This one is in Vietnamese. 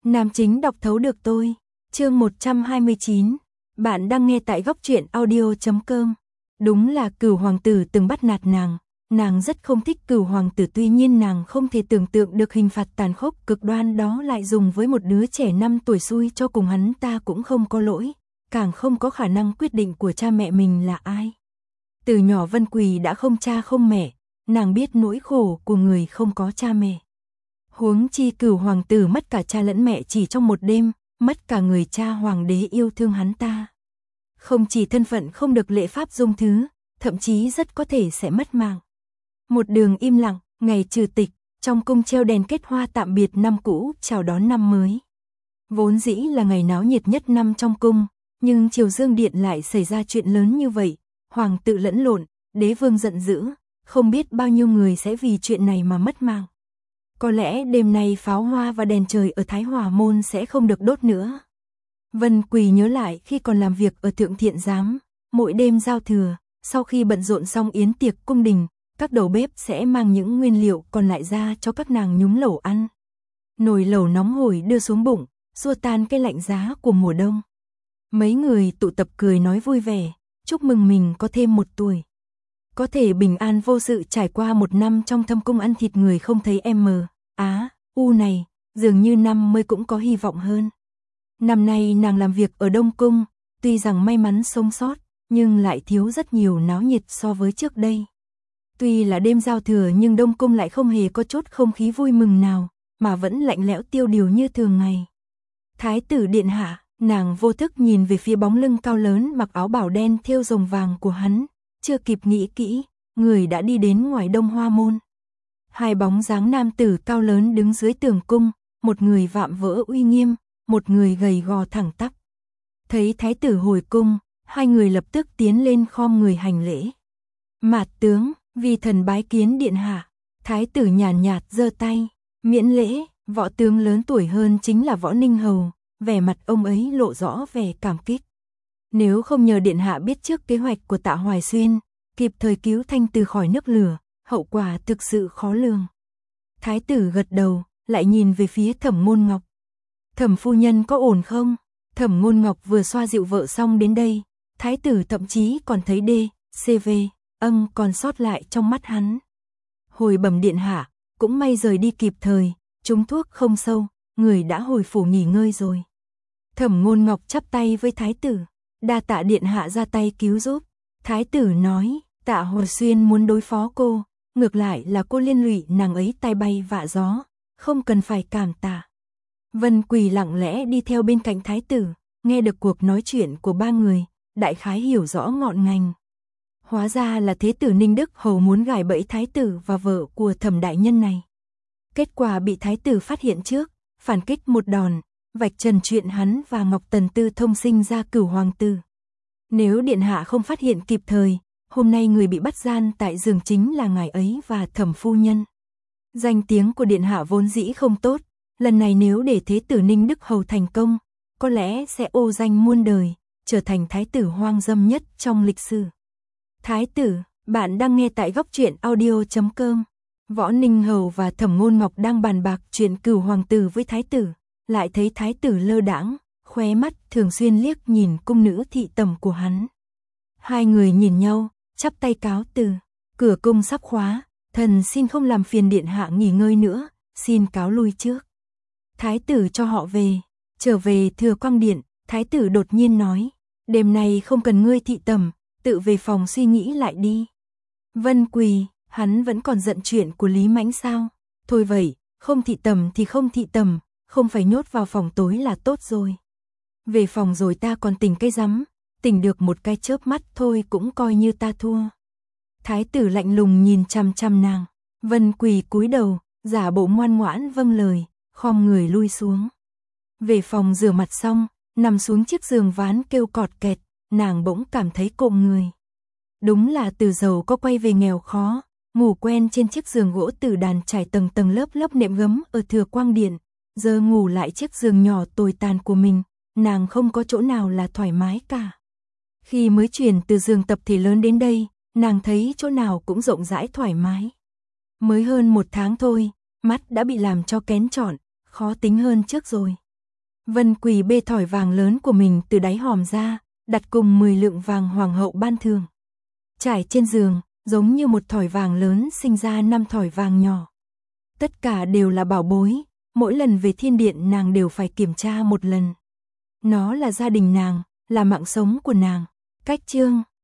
Nam chính đọc thấu được tôi. Chương 129. Bạn đang nghe tại góc truyện audio.com. Đúng là Cửu hoàng tử từng bắt nạt nàng rất không thích Cửu hoàng tử, tuy nhiên nàng không thể tưởng tượng được hình phạt tàn khốc cực đoan đó lại dùng với một đứa trẻ 5 tuổi, xui cho cùng hắn ta cũng không có lỗi, càng không có khả năng quyết định của cha mẹ mình là ai. Từ nhỏ Vân Quỳ đã không cha không mẹ, nàng biết nỗi khổ của người không có cha mẹ. Huống chi Cửu hoàng tử mất cả cha lẫn mẹ chỉ trong một đêm, mất cả người cha hoàng đế yêu thương hắn ta. Không chỉ thân phận không được lễ pháp dung thứ, thậm chí rất có thể sẽ mất mạng. Một đường im lặng, ngày trừ tịch, trong cung treo đèn kết hoa tạm biệt năm cũ, chào đón năm mới. Vốn dĩ là ngày náo nhiệt nhất năm trong cung, nhưng Triều Dương Điện lại xảy ra chuyện lớn như vậy, hoàng tự lẫn lộn, đế vương giận dữ, không biết bao nhiêu người sẽ vì chuyện này mà mất mạng. Có lẽ đêm nay pháo hoa và đèn trời ở Thái Hòa Môn sẽ không được đốt nữa. Vân Quỳ nhớ lại khi còn làm việc ở Thượng Thiện Giám, mỗi đêm giao thừa, sau khi bận rộn xong yến tiệc cung đình, các đầu bếp sẽ mang những nguyên liệu còn lại ra cho các nàng nhúng lẩu ăn. Nồi lẩu nóng hổi đưa xuống bụng, xua tan cái lạnh giá của mùa đông. Mấy người tụ tập cười nói vui vẻ, chúc mừng mình có thêm 1 tuổi. Có thể bình an vô sự trải qua 1 năm trong thâm cung ăn thịt người không thấy u này, dường như năm mới cũng có hy vọng hơn. Năm nay nàng làm việc ở Đông Cung, tuy rằng may mắn sống sót, nhưng lại thiếu rất nhiều náo nhiệt so với trước đây. Tuy là đêm giao thừa nhưng Đông Cung lại không hề có chút không khí vui mừng nào, mà vẫn lạnh lẽo tiêu điều như thường ngày. Thái tử điện hạ, nàng vô thức nhìn về phía bóng lưng cao lớn mặc áo bảo đen thêu rồng vàng của hắn, chưa kịp nghĩ kỹ, người đã đi đến ngoài Đông Hoa Môn. Hai bóng dáng nam tử cao lớn đứng dưới tường cung, một người vạm vỡ uy nghiêm, một người gầy gò thẳng tắp. Thấy thái tử hồi cung, hai người lập tức tiến lên khom người hành lễ. Mạt tướng, vi thần bái kiến điện hạ. Thái tử nhàn nhạt giơ tay, miễn lễ. Võ tướng lớn tuổi hơn chính là Võ Ninh Hầu, vẻ mặt ông ấy lộ rõ vẻ cảm kích. Nếu không nhờ điện hạ biết trước kế hoạch của Tạ Hoài Xuyên, kịp thời cứu Thanh Từ khỏi nước lửa, hậu quả thực sự khó lường. Thái tử gật đầu, lại nhìn về phía Thẩm Ngôn Ngọc. Thẩm phu nhân có ổn không? Thẩm Ngôn Ngọc vừa xoa dịu vợ xong đến đây, thái tử thậm chí còn thấy CV còn sót lại trong mắt hắn. Hồi bẩm điện hạ, cũng may rời đi kịp thời, trúng thuốc không sâu, người đã hồi phủ nghỉ ngơi rồi. Thẩm Ngôn Ngọc chắp tay với thái tử, đa tạ điện hạ ra tay cứu giúp. Thái tử nói, Tạ Hoài Xuyên muốn đối phó cô, ngược lại là cô liên lụy nàng ấy tai bay vạ gió, không cần phải cảm tạ. Vân Quỳ lặng lẽ đi theo bên cạnh thái tử, nghe được cuộc nói chuyện của ba người, đại khái hiểu rõ ngọn ngành. Hóa ra là thế tử Ninh Đức Hầu muốn gài bẫy thái tử và vợ của Thẩm đại nhân này. Kết quả bị thái tử phát hiện trước, phản kích một đòn, vạch trần chuyện hắn và Ngọc Tần Tư thông sinh ra Cửu hoàng tử. Nếu điện hạ không phát hiện kịp thời, hôm nay người bị bắt gian tại giường chính là ngài ấy và Thẩm phu nhân. Danh tiếng của điện hạ vốn dĩ không tốt, lần này nếu để thế tử Ninh Đức Hầu thành công, có lẽ sẽ ô danh muôn đời, trở thành thái tử hoang dâm nhất trong lịch sử. Thái tử, bạn đang nghe tại góc truyện audio.com. Võ Ninh Hầu và Thẩm Ngôn Ngọc đang bàn bạc chuyện Cửu hoàng tử với thái tử, lại thấy thái tử lơ đãng, khóe mắt thường xuyên liếc nhìn cung nữ thị tẩm của hắn. Hai người nhìn nhau, chắp tay cáo từ, cửa cung sắp khóa, thần xin không làm phiền điện hạ nghỉ ngơi nữa, xin cáo lui trước. Thái tử cho họ về, trở về Thừa Quang Điện, thái tử đột nhiên nói, đêm nay không cần ngươi thị tẩm, tự về phòng suy nghĩ lại đi. Vân Quỳ, hắn vẫn còn giận chuyện của Lý Mãnh sao? Thôi vậy, không thị tẩm thì không thị tẩm, không phải nhốt vào phòng tối là tốt rồi. Về phòng rồi ta còn tỉnh cái rắm, tỉnh được một cái chớp mắt thôi cũng coi như ta thua. Thái tử lạnh lùng nhìn chằm chằm nàng, Vân Quỳ cúi đầu, giả bộ ngoan ngoãn vâng lời, khom người lui xuống. Về phòng rửa mặt xong, nằm xuống chiếc giường ván kêu cọt kẹt, nàng bỗng cảm thấy cộm người. Đúng là từ giàu có quay về nghèo khó, ngủ quen trên chiếc giường gỗ tử đàn trải tầng tầng lớp lớp nệm gấm ở Thừa Quang Điện, giờ ngủ lại chiếc giường nhỏ tồi tàn của mình, nàng không có chỗ nào là thoải mái cả. Khi mới chuyển từ giường tập thể lớn đến đây, nàng thấy chỗ nào cũng rộng rãi thoải mái. Mới hơn 1 tháng thôi, mắt đã bị làm cho kén chọn, khó tính hơn trước rồi. Vân Quỳ bê thỏi vàng lớn của mình từ đáy hòm ra, đặt cùng 10 lượng vàng hoàng hậu ban thường. Trải trên giường, giống như một thỏi vàng lớn sinh ra 5 thỏi vàng nhỏ. Tất cả đều là bảo bối, mỗi lần về thiên điện nàng đều phải kiểm tra một lần. Nó là gia đình nàng, là mạng sống của nàng. Cách chương